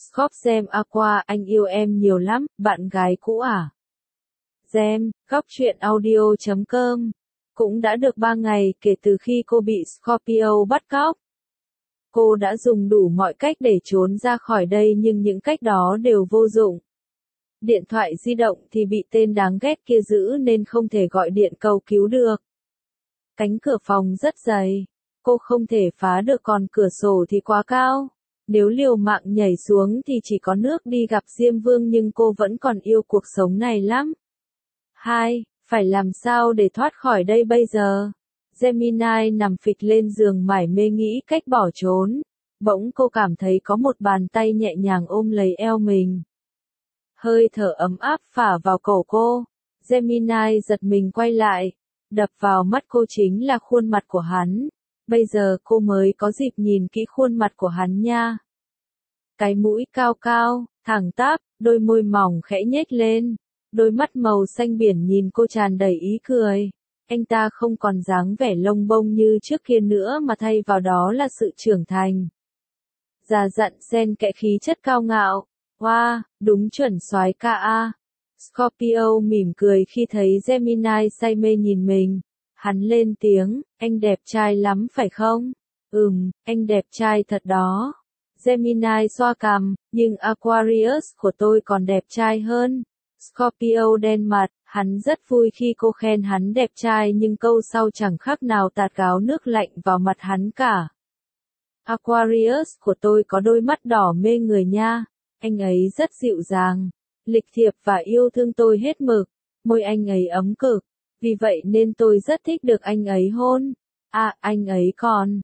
Scorp Gem Aqua, anh yêu em nhiều lắm, bạn gái cũ à? Gem, góc truyện audio.com. Cũng đã được 3 ngày kể từ khi cô bị Scorpio bắt cóc. Cô đã dùng đủ mọi cách để trốn ra khỏi đây nhưng những cách đó đều vô dụng. Điện thoại di động thì bị tên đáng ghét kia giữ nên không thể gọi điện cầu cứu được. Cánh cửa phòng rất dày, cô không thể phá được, còn cửa sổ thì quá cao. Nếu liều mạng nhảy xuống thì chỉ có nước đi gặp Diêm Vương, nhưng cô vẫn còn yêu cuộc sống này lắm. 2. Phải làm sao để thoát khỏi đây bây giờ? Gemini nằm phịch lên giường mải mê nghĩ cách bỏ trốn. Bỗng cô cảm thấy có một bàn tay nhẹ nhàng ôm lấy eo mình. Hơi thở ấm áp phả vào cổ cô. Gemini giật mình quay lại. Đập vào mắt cô chính là khuôn mặt của hắn. Bây giờ cô mới có dịp nhìn kỹ khuôn mặt của hắn nha. Cái mũi cao cao, thẳng tắp, đôi môi mỏng khẽ nhếch lên. Đôi mắt màu xanh biển nhìn cô tràn đầy ý cười. Anh ta không còn dáng vẻ lông bông như trước kia nữa mà thay vào đó là sự trưởng thành. Già dặn xen kẽ khí chất cao ngạo. Wow, đúng chuẩn soái ca a. Scorpio mỉm cười khi thấy Gemini say mê nhìn mình. Hắn lên tiếng, anh đẹp trai lắm phải không? Anh đẹp trai thật đó. Gemini xoa cằm, nhưng Aquarius của tôi còn đẹp trai hơn. Scorpio đen mặt, hắn rất vui khi cô khen hắn đẹp trai nhưng câu sau chẳng khác nào tạt gáo nước lạnh vào mặt hắn cả. Aquarius của tôi có đôi mắt đỏ mê người nha. Anh ấy rất dịu dàng, lịch thiệp và yêu thương tôi hết mực. Môi anh ấy ấm cực, vì vậy nên tôi rất thích được anh ấy hôn. À, anh ấy còn...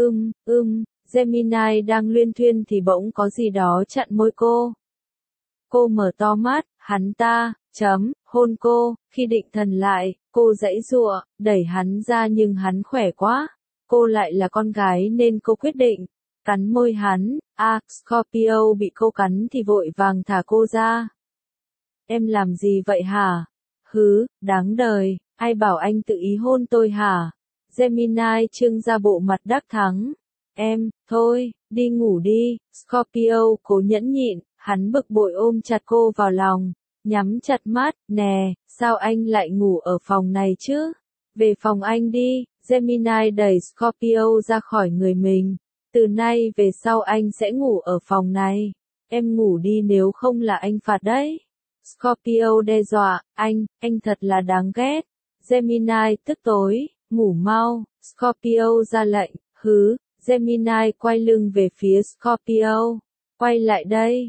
Gemini đang luyên thuyên thì bỗng có gì đó chặn môi cô. Cô mở to mắt, hắn ta, hôn cô, khi định thần lại, cô giãy giụa, đẩy hắn ra nhưng hắn khỏe quá. Cô lại là con gái nên cô quyết định, cắn môi hắn, Scorpio bị cô cắn thì vội vàng thả cô ra. Em làm gì vậy hả? Đáng đời, ai bảo anh tự ý hôn tôi hả? Gemini trưng ra bộ mặt đắc thắng. Thôi, đi ngủ đi. Scorpio cố nhẫn nhịn, hắn bực bội ôm chặt cô vào lòng, nhắm chặt mắt, nè, sao anh lại ngủ ở phòng này chứ? Về phòng anh đi. Gemini đẩy Scorpio ra khỏi người mình. Từ nay về sau anh sẽ ngủ ở phòng này. Em ngủ đi nếu không là anh phạt đấy. Scorpio đe dọa, anh thật là đáng ghét. Gemini tức tối, ngủ mau. Scorpio ra lệnh, Gemini quay lưng về phía Scorpio. Quay lại đây,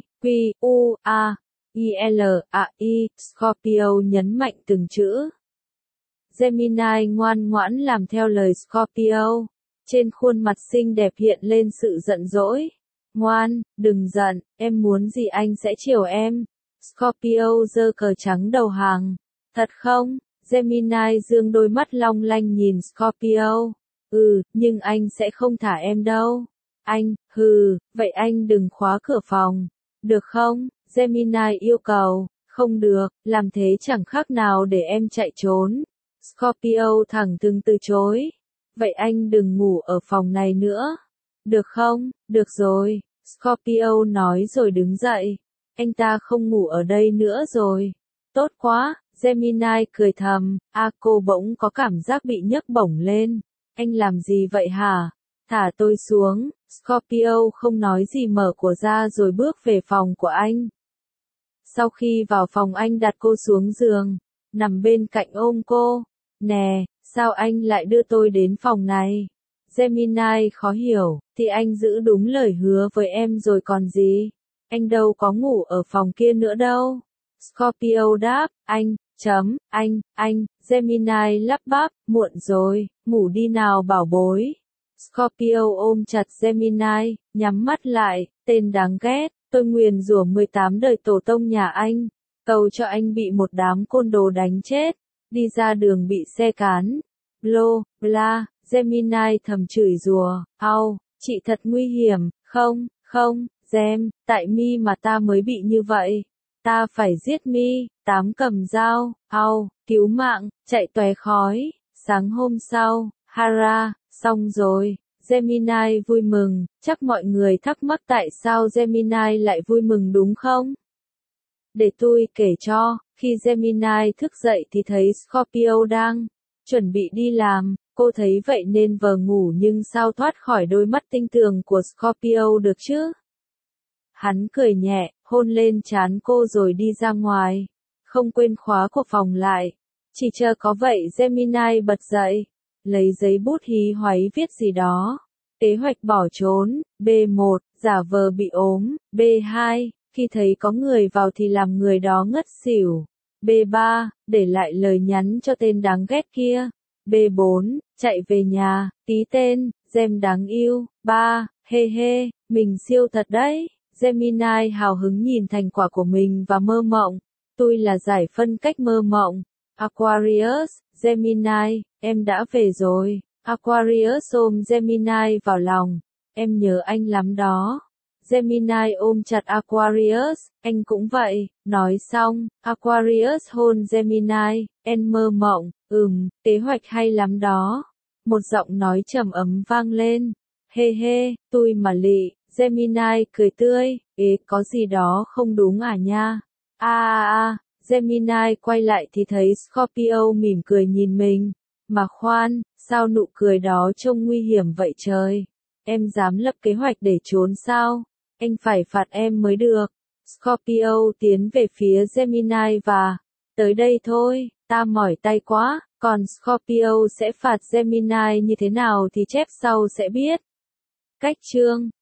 Q-U-A-I-L-A-I, Scorpio nhấn mạnh từng chữ. Gemini ngoan ngoãn làm theo lời Scorpio. Trên khuôn mặt xinh đẹp hiện lên sự giận dỗi. Ngoan, đừng giận, em muốn gì anh sẽ chiều em. Scorpio giơ cờ trắng đầu hàng. Thật không? Gemini dương đôi mắt long lanh nhìn Scorpio. Nhưng anh sẽ không thả em đâu. Vậy anh đừng khóa cửa phòng. Được không? Gemini yêu cầu. Không được, làm thế chẳng khác nào để em chạy trốn. Scorpio thẳng thừng từ chối. Vậy anh đừng ngủ ở phòng này nữa. Được không? Được rồi. Scorpio nói rồi đứng dậy. Anh ta không ngủ ở đây nữa rồi. Tốt quá. Gemini cười thầm. Cô bỗng có cảm giác bị nhấc bổng lên. Anh làm gì vậy hả? Thả tôi xuống. Scorpio không nói gì mở cửa ra rồi bước về phòng của anh. Sau khi vào phòng anh đặt cô xuống giường, nằm bên cạnh ôm cô. Nè, sao anh lại đưa tôi đến phòng này? Gemini khó hiểu, thì anh giữ đúng lời hứa với em rồi còn gì? Anh đâu có ngủ ở phòng kia nữa đâu. Scorpio đáp, Gemini lắp bắp, muộn rồi, ngủ đi nào bảo bối. Scorpio ôm chặt Gemini, nhắm mắt lại, tên đáng ghét, tôi nguyền rủa 18 đời tổ tông nhà anh, cầu cho anh bị một đám côn đồ đánh chết, đi ra đường bị xe cán, bla, Gemini thầm chửi rủa, chị thật nguy hiểm, không, Gem, tại mi mà ta mới bị như vậy, ta phải giết mi, 8 cầm dao, cứu mạng, chạy tóe khói, sáng hôm sau, hara, xong rồi, Gemini vui mừng, chắc mọi người thắc mắc tại sao Gemini lại vui mừng đúng không? Để tôi kể cho, khi Gemini thức dậy thì thấy Scorpio đang chuẩn bị đi làm, cô thấy vậy nên vờ ngủ nhưng sao thoát khỏi đôi mắt tinh tường của Scorpio được chứ? Hắn cười nhẹ, hôn lên trán cô rồi đi ra ngoài, không quên khóa cửa phòng lại. Chỉ chờ có vậy Gemini bật dậy, lấy giấy bút hí hoáy viết gì đó. Kế hoạch bỏ trốn, B1, giả vờ bị ốm, B2, khi thấy có người vào thì làm người đó ngất xỉu, B3, để lại lời nhắn cho tên đáng ghét kia, B4, chạy về nhà, ký tên, Gem đáng yêu, 3, hê hê, mình siêu thật đấy. Gemini hào hứng nhìn thành quả của mình và mơ mộng. Tôi là giải phân cách mơ mộng. Aquarius, Gemini, em đã về rồi. Aquarius ôm Gemini vào lòng. Em nhớ anh lắm đó. Gemini ôm chặt Aquarius, anh cũng vậy. Nói xong, Aquarius hôn Gemini, em mơ mộng, kế hoạch hay lắm đó. Một giọng nói trầm ấm vang lên. Hê hê, tôi mà lị. Gemini cười tươi, có gì đó không đúng à nha. Gemini quay lại thì thấy Scorpio mỉm cười nhìn mình. Mà khoan, sao nụ cười đó trông nguy hiểm vậy trời? Em dám lập kế hoạch để trốn sao? Anh phải phạt em mới được. Scorpio tiến về phía Gemini và, tới đây thôi, ta mỏi tay quá, còn Scorpio sẽ phạt Gemini như thế nào thì chép sau sẽ biết. Cách chương